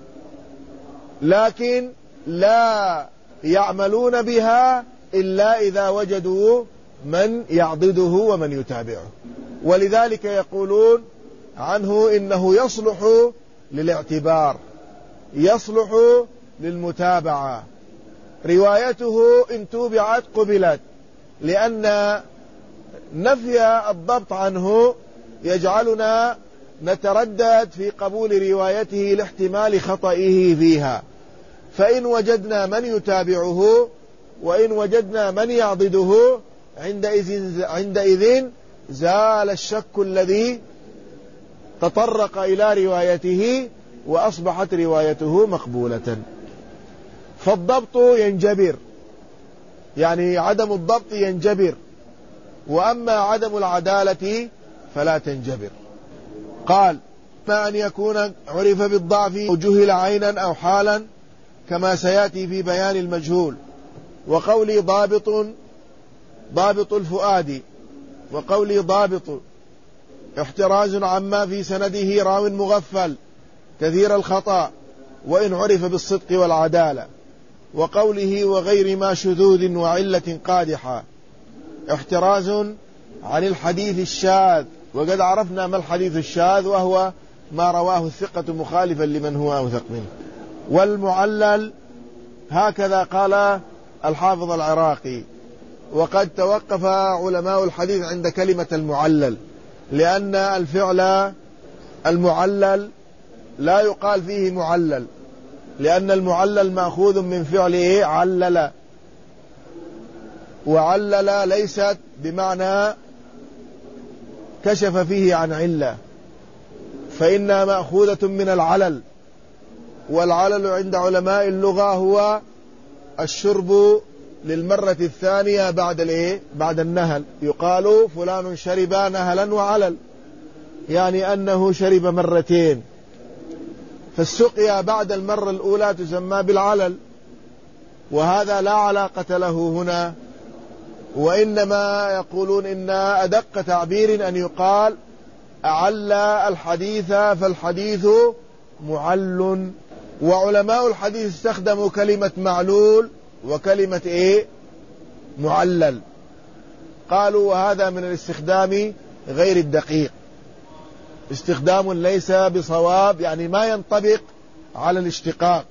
لكن لا يعملون بها إلا إذا وجدوا من يعضده ومن يتابعه. ولذلك يقولون عنه إنه يصلح للاعتبار، يصلح للمتابعة، روايته إن توبعت قبلت، لأن نفي الضبط عنه يجعلنا نتردد في قبول روايته لاحتمال خطئه فيها، فإن وجدنا من يتابعه وإن وجدنا من يعضده عندئذ, عندئذ زال الشك الذي تطرق إلى روايته وأصبحت روايته مقبولة. فالضبط ينجبر، يعني عدم الضبط ينجبر، وأما عدم العدالة فلا تنجبر. قال: ما أن يكون عرف بالضعف أو جهل عينا أو حالا كما سيأتي في بيان المجهول. وقولي ضابط ضابط الفؤاد، وقولي ضابط احتراز عما في سنده راو مغفل كثير الخطأ وإن عرف بالصدق والعدالة. وقوله وغير ما شذوذ وعلة قادحة احتراز عن الحديث الشاذ، وقد عرفنا ما الحديث الشاذ، وهو ما رواه الثقة مخالفا لمن هو أوثق منه. والمعلل هكذا قال الحافظ العراقي. وقد توقف علماء الحديث عند كلمة المعلل، لأن الفعل المعلل لا يقال فيه معلل، لأن المعلل مأخوذ من فعله علل، وعلل ليست بمعنى كشف فيه عن علة، فإنها مأخوذة من العلل. والعلل عند علماء اللغة هو الشرب للمرة الثانية بعد الايه بعد النهل. يقال فلان شرب نهلا وعلل، يعني أنه شرب مرتين، فالسقيا بعد المرة الأولى تسمى بالعلل، وهذا لا علاقة له هنا. وإنما يقولون إن أدق تعبير أن يقال أعل الحديث فالحديث معل. وعلماء الحديث استخدموا كلمة معلول وكلمة إيه معلل، قالوا وهذا من الاستخدام غير الدقيق، استخدام ليس بصواب، يعني ما ينطبق على الاشتقاق،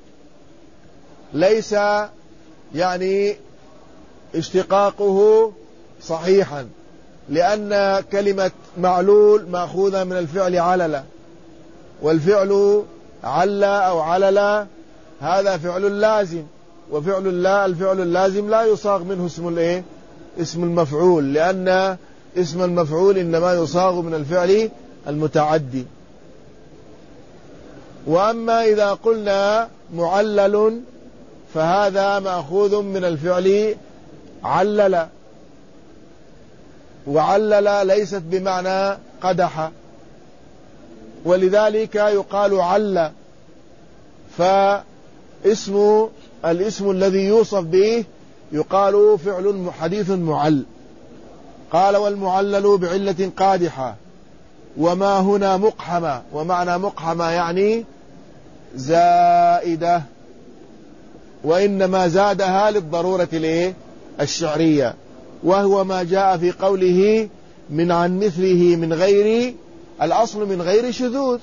ليس يعني اشتقاقه صحيحا، لأن كلمة معلول مأخوذة من الفعل علل، والفعل عل أو علل هذا فعل لازم، وفعل الله الفعل اللازم لا يصاغ منه اسم الايه اسم المفعول، لأن اسم المفعول إنما يصاغ من الفعل المتعدي. وأما إذا قلنا معلل فهذا مأخوذ من الفعل علل، وعلل ليست بمعنى قدح، ولذلك يقال عل. فاسم الاسم الذي يوصف به يقال فعل حديث معل. قال والمعلل بعلة قادحة، وما هنا مقحمة، ومعنى مقحمة يعني زائدة، وإنما زادها للضرورة الايه الشعرية، وهو ما جاء في قوله من عن مثله من غير الأصل من غير شذوذ،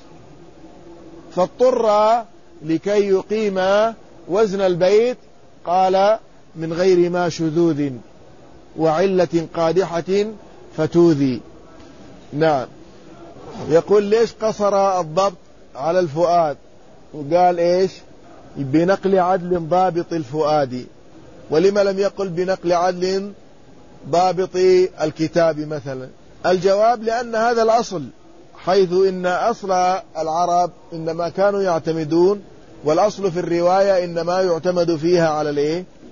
فاضطر لكي يقيم وزن البيت قال من غير ما شذوذ وعلة قادحة فتوذي. نعم. يقول ليش قصر الضبط على الفؤاد وقال ايش بنقل عدل ضابط الفؤاد، ولما لم يقل بنقل عدل ضابط الكتاب مثلا؟ الجواب لأن هذا الأصل، حيث إن أصل العرب إنما كانوا يعتمدون، والأصل في الرواية إنما يعتمد فيها على الايه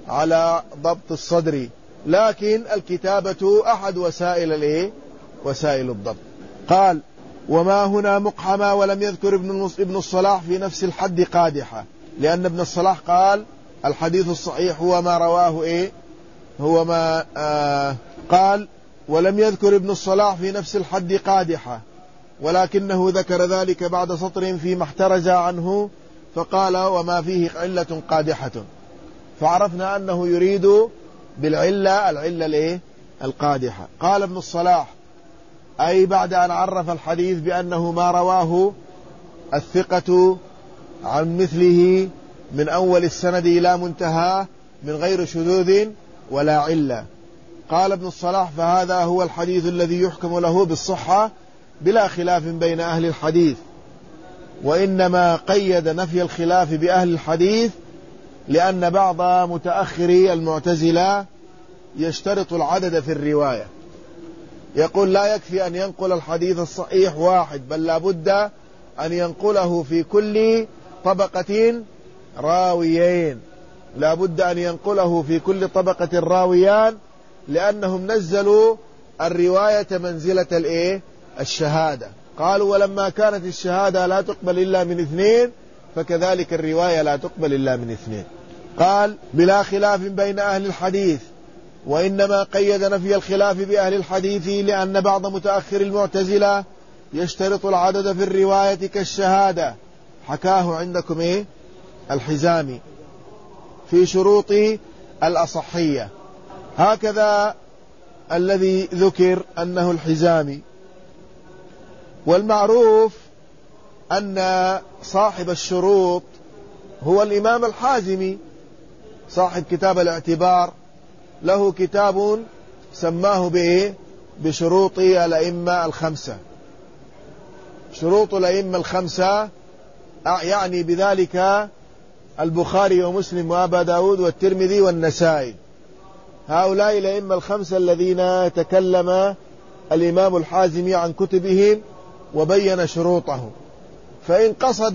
على ضبط الصدر، لكن الكتابة أحد وسائل الايه وسائل الضبط. قال: وما هنا مقحمة، ولم يذكر ابن الصلاح في نفس الحد قادحة، لأن ابن الصلاح قال الحديث الصحيح هو ما رواه إيه هو ما آه قال ولم يذكر ابن الصلاح في نفس الحد قادحة، ولكنه ذكر ذلك بعد سطر فيما احترز عنه فقال: وما فيه علة قادحة، فعرفنا أنه يريد بالعلة العلة الايه القادحة. قال ابن الصلاح: أي بعد أن عرف الحديث بأنه ما رواه الثقة عن مثله من أول السند إلى منتهى من غير شذوذ ولا علة. قال ابن الصلاح: فهذا هو الحديث الذي يحكم له بالصحة بلا خلاف بين أهل الحديث، وإنما قيد نفي الخلاف بأهل الحديث لأن بعض متأخري المعتزلة يشترط العدد في الرواية، يقول لا يكفي أن ينقل الحديث الصحيح واحد، بل لا بد أن ينقله في كل طبقة راويين، لا بد أن ينقله في كل طبقة راويان، لأنهم نزلوا الرواية منزلة الإيه الشهادة. قالوا: ولما كانت الشهادة لا تقبل إلا من اثنين، فكذلك الرواية لا تقبل إلا من اثنين. قال: بلا خلاف بين أهل الحديث، وإنما قيد نفي الخلاف بأهل الحديث لأن بعض متأخر المعتزلة يشترط العدد في الرواية كالشهادة. حكاه عندكم إيه الحزامي في شروط الأصحية، هكذا الذي ذكر أنه الحزامي. والمعروف أن صاحب الشروط هو الإمام الحازمي صاحب كتاب الاعتبار، له كتاب سماه بإيه بشروط الأئمة الخمسة. شروط الأئمة الخمسة يعني بذلك البخاري ومسلم وأبا داود والترمذي والنسائي، هؤلاء الأئمة الخمسة الذين تكلم الإمام الحازمي عن كتبهم وبين شروطه. فإن قصد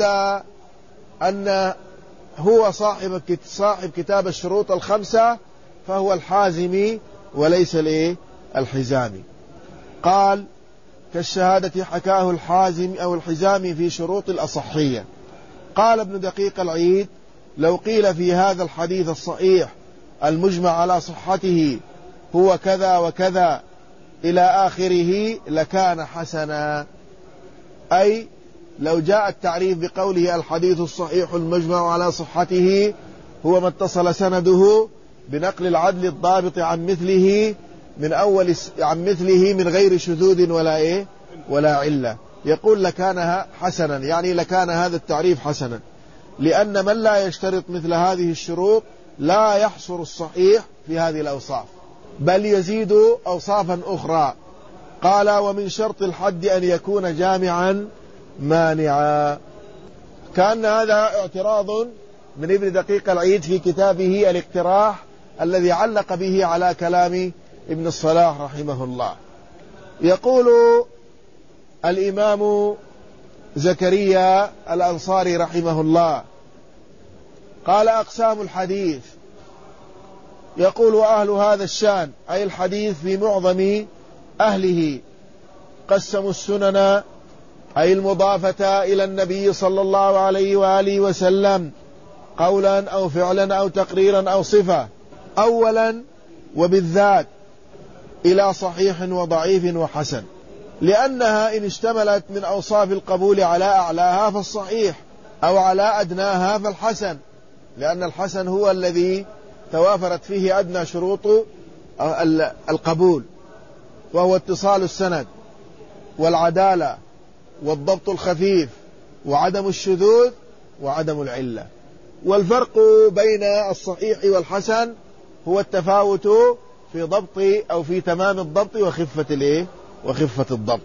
أن هو صاحب صاحب كتاب الشروط الخمسة فهو الحازمي وليس الايه الحزامي. قال: كالشهادة حكاه الحازم أو الحزامي في شروط الأصحية. قال ابن دقيق العيد: لو قيل في هذا الحديث الصحيح المجمع على صحته هو كذا وكذا إلى آخره لكان حسنا، أي لو جاء التعريف بقوله الحديث الصحيح المجمع على صحته هو ما اتصل سنده بنقل العدل الضابط عن مثله من أول عن مثله من غير شذوذ ولا إيه ولا علة، يقول لكان حسنا، يعني لكان هذا التعريف حسنا، لأن من لا يشترط مثل هذه الشروط لا يحصر الصحيح في هذه الأوصاف، بل يزيد أوصافا أخرى. قال: ومن شرط الحد أن يكون جامعا مانعا. كان هذا اعتراض من ابن دقيق العيد في كتابه الاقتراح الذي علق به على كلام ابن الصلاح رحمه الله. يقول الإمام زكريا الأنصاري رحمه الله: قال: أقسام الحديث. يقول: أهل هذا الشان أي الحديث في معظم أهله قسموا السنن أي المضافة إلى النبي صلى الله عليه وآله وسلم قولا أو فعلا أو تقريرا أو صفة أولا وبالذات إلى صحيح وضعيف وحسن، لأنها إن اشتملت من أوصاف القبول على أعلاها فالصحيح، أو على أدناها فالحسن، لأن الحسن هو الذي توافرت فيه أدنى شروط القبول، وهو اتصال السند والعدالة والضبط الخفيف وعدم الشذوذ وعدم العلة. والفرق بين الصحيح والحسن هو التفاوت في ضبط أو في تمام الضبط وخفة الايه وخفة الضبط.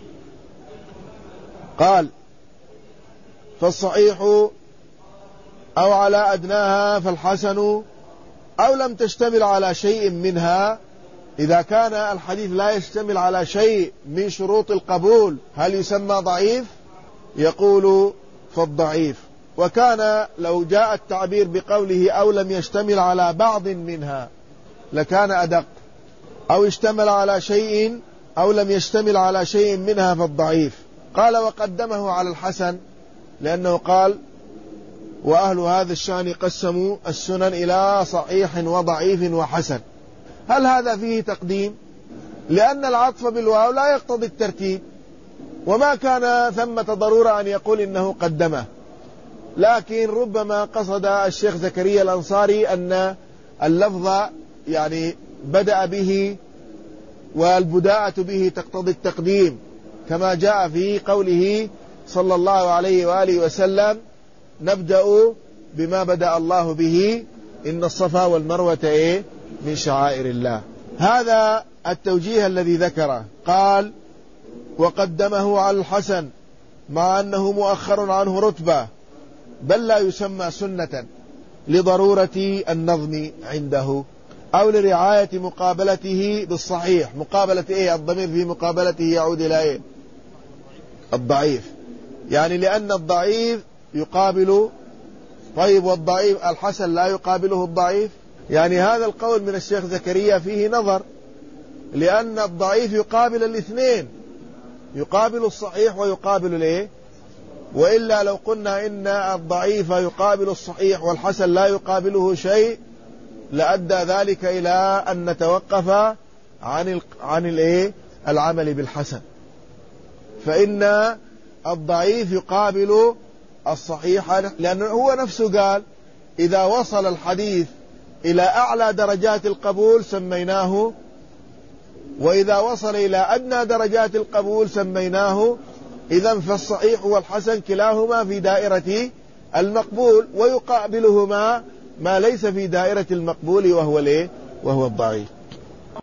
قال: فالصحيح أو على أدناها فالحسن، أو لم تشتمل على شيء منها. إذا كان الحديث لا يشتمل على شيء من شروط القبول هل يسمى ضعيف؟ يقول: فالضعيف وكان لو جاء التعبير بقوله أو لم يشتمل على بعض منها لكان أدق، أو اشتمل على شيء أو لم يشتمل على شيء منها فالضعيف. قال وقدمه على الحسن لأنه قال وأهل هذا الشأن قسموا السنن إلى صحيح وضعيف وحسن. هل هذا فيه تقديم؟ لأن العطف بالواو لا يقتضي الترتيب، وما كان ثمة ضرورة أن يقول إنه قدمه، لكن ربما قصد الشيخ زكريا الأنصاري أن اللفظ يعني بدأ به والبداءة به تقتضي التقديم، كما جاء في قوله صلى الله عليه وآله وسلم نبدأ بما بدأ الله به إن الصفا والمروة إيه من شعائر الله. هذا التوجيه الذي ذكره. قال وقدمه على الحسن مع أنه مؤخر عنه رتبة، بل لا يسمى سنة لضرورة النظم عنده أو لرعاية مقابلته بالصحيح. مقابلة إيه؟ الضمير في مقابلته يعود إلى إيه؟ الضعيف، يعني لأن الضعيف يقابل. طيب والضعيف الحسن لا يقابله الضعيف؟ يعني هذا القول من الشيخ زكريا فيه نظر، لأن الضعيف يقابل الاثنين، يقابل الصحيح ويقابل الايه. وإلا لو قلنا إن الضعيف يقابل الصحيح والحسن لا يقابله شيء لأدى ذلك إلى أن نتوقف عن عن الايه العمل بالحسن، فإن الضعيف يقابل الصحيح، لأنه هو نفسه قال إذا وصل الحديث إلى أعلى درجات القبول سميناه، وإذا وصل إلى أدنى درجات القبول سميناه. إذن فالصحيح والحسن كلاهما في دائرة المقبول، ويقابلهما ما ليس في دائرة المقبول وهو الايه وهو الضعيف.